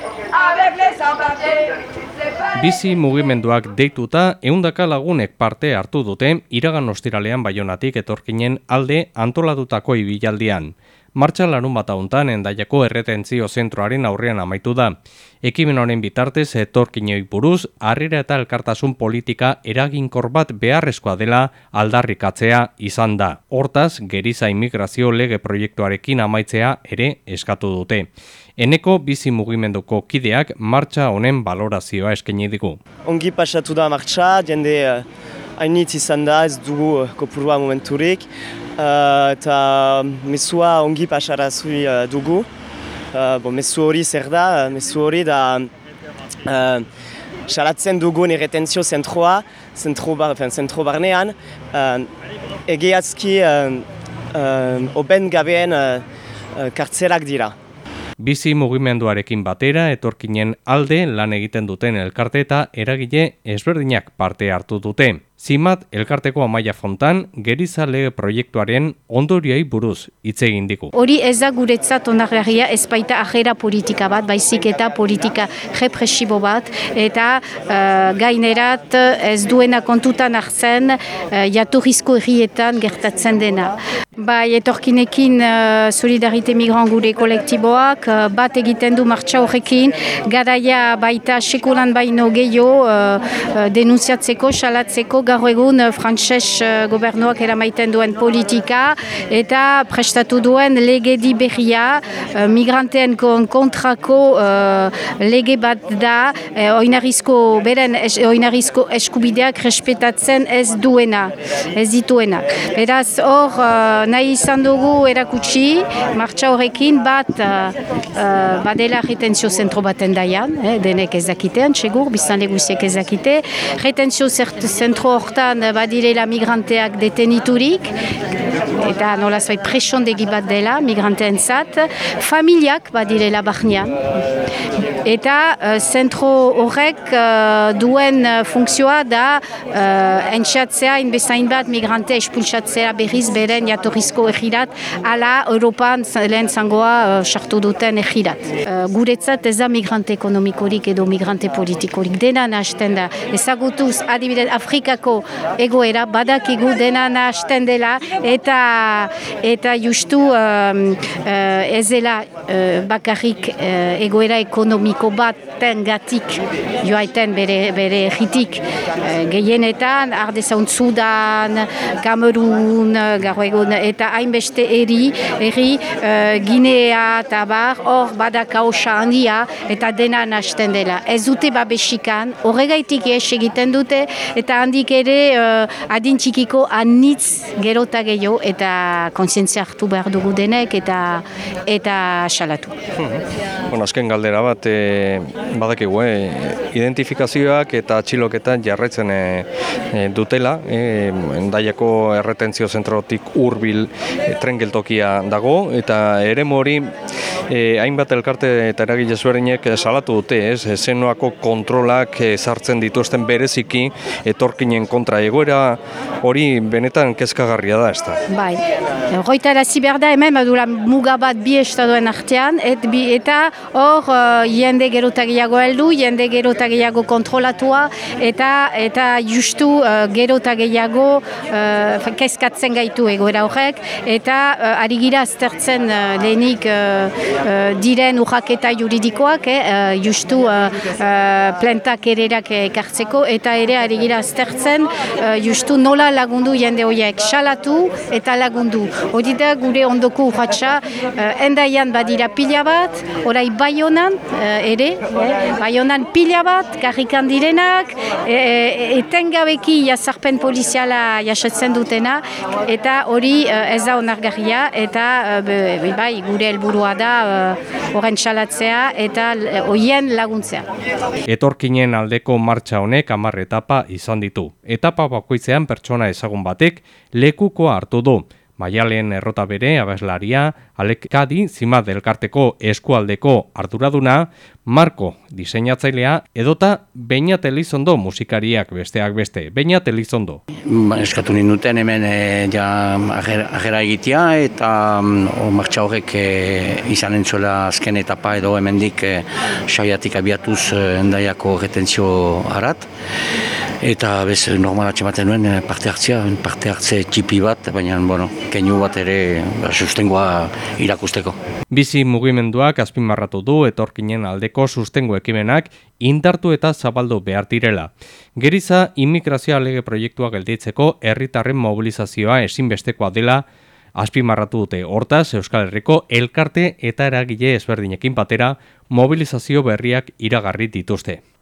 Bizi mugimenduak deituta 100 lagunek parte hartu dute iragan ostiralean Baionatik etorkinen alde antolatutako ibilaldian. Martxa larunbata hontan Hendaiako erretentzio zentroaren aurrean amaitu da. Ekimen honen bitartez etorkinei buruz harrera eta elkartasun politika eraginkor bat beharrezkoa dela aldarrikatzea izan da. Hortaz, geriza immigrazio lege proiektuarekin amaitzea ere eskatu dute. Eneko bizi mugimenduko kideak martxa honen balorazioa eskaini digu. Ongi pasatu da martxa, jende hainitz izan da, ez dugu kopurua momenturik, eta mezua ongi pasarazui dugu. Mezu hori zer da, mezu hori da salatzen dugun erretentzio zentro barnean, egiazki oben gabeen kartzelak dira. Bizi mugimenduarekin batera etorkinen alde lan egiten duten elkarte eta eragile ezberdinak parte hartu dute. Zimat elkarteko Amaia Fontan geriza lege proiektuaren ondoriei buruz hitz egin digu. Hori ez da guretzat onargarria, ez baita ajera politika bat, baizik eta politika represibo bat, eta gainerat ez duena kontutan hartzen jatorrizko herrietan gertatzen dena. Bai, etorkinekin Solidarite Migrant gure kolektiboak bat egiten du martxa horrekin, garaia baita sekulan baino gehiago denunziatzeko, salatzeko, gaur egun frantses gobernuak eramaiten duen politika eta prestatu duen legedi berria migranteen kontrako lege bat da beren oinarrizko eskubideak respetatzen ez dituena. Beraz hor nahi izan dugu erakutsi martxa horrekin bat badela retentzio zentro baten daian, denek ezakitean, segur, biztanle guziek ezakite. Retentzio zentro hortan badirela migranteak deteniturik, eta nolazbait presondegi bat dela migranteentzat, familiak badirela barnean. Eta zentro horrek duen funkzioa da entxatzea inbezain bat migrante espulsatzea berriz beren jatorrizko egirat, ala Europan lehen zangoa sartu duten egirat. Guretzat ez da migrante ekonomikorik edo migrante politikorik, dena nahasten da. Ezagutuz adibidez Afrikako egoera badakigu dena nahasten dela eta justu ez dela bakarrik egoera ekonomiko baten gatik joaiten bere egitik. Gehienetan, ardezaun Sudan, Kamerun, eta hainbeste herri Ginea eta bar, hor badakausa handia eta dena nahasten dela. Ez dute babesikan, horregaitik egiten dute eta handik ere adin txikiko anitz gerota gehiago eta kontzientzia hartu behar dugu denek eta salatu. Azken galdera bat badakigu, identifikazioak eta atxiloketan jarraitzen dutela, Hendaiako erretentzio zentrotik hurbil tren geltokia dago, eta eremu hori hainbat elkarte eta eragile ezberdinek salatu dute, zenoako kontrolak sartzen dituzten bereziki etorkinen kontra. Egoera hori benetan kezkagarria da, ez da? Bai, goitarazi behar da hemen badula muga bat bi estaduen artean, eta hor jende gerotagiago heldu, jende gerotagiago kontrolatua, eta justu gerotagiago kezkatzen gaitu egoera horrek, eta ari gira aztertzen lehenik diren urraketa juridikoak, justu plentak ererak ekartzeko, eta ere ari gira aztertzen justu nola lagundu jende horiek salatu eta lagundu. Hori da gure ondoko urratsa, Hendaian badira pila bat, orai Baionan ere, Baionan pila bat, karrikan direnak, etengabeki jazarpen poliziala jasotzen dutena, eta hori ez da onargarria, eta gure helburua da horren salatzea eta horien laguntzea. Etorkinen aldeko martxa honek 10 etapa izan ditu. Etapa bakoitzean pertsona ezagun batek lekukoa hartu du. Maialen Errota bere abeslaria, Alekadi Zimat elkarteko eskualdeko arduraduna, Marko diseinatzailea edota Beñat Elizondo musikariak besteak beste. Beñat Elizondo. Eskatu ninduten hemen agera egitea eta martxa horrek izan entzuela azken etapa edo hemendik saiatik abiatuz Hendaiako retentzio harat. Eta bez normalatxe baten nuen parte hartze txipi bat, baina keinu bat ere sustengoa irakusteko. Bizi mugimenduak azpimarratu du etorkinen aldeko sustengo ekimenak indartu eta zabaldu behar direla. Geriza, immigrazioa lege proiektua gelditzeko herritarren mobilizazioa ezinbestekoa dela azpimarratu dute. Hortaz, Euskal Herriko elkarte eta eragile ezberdinekin batera mobilizazio berriak iragarri dituzte.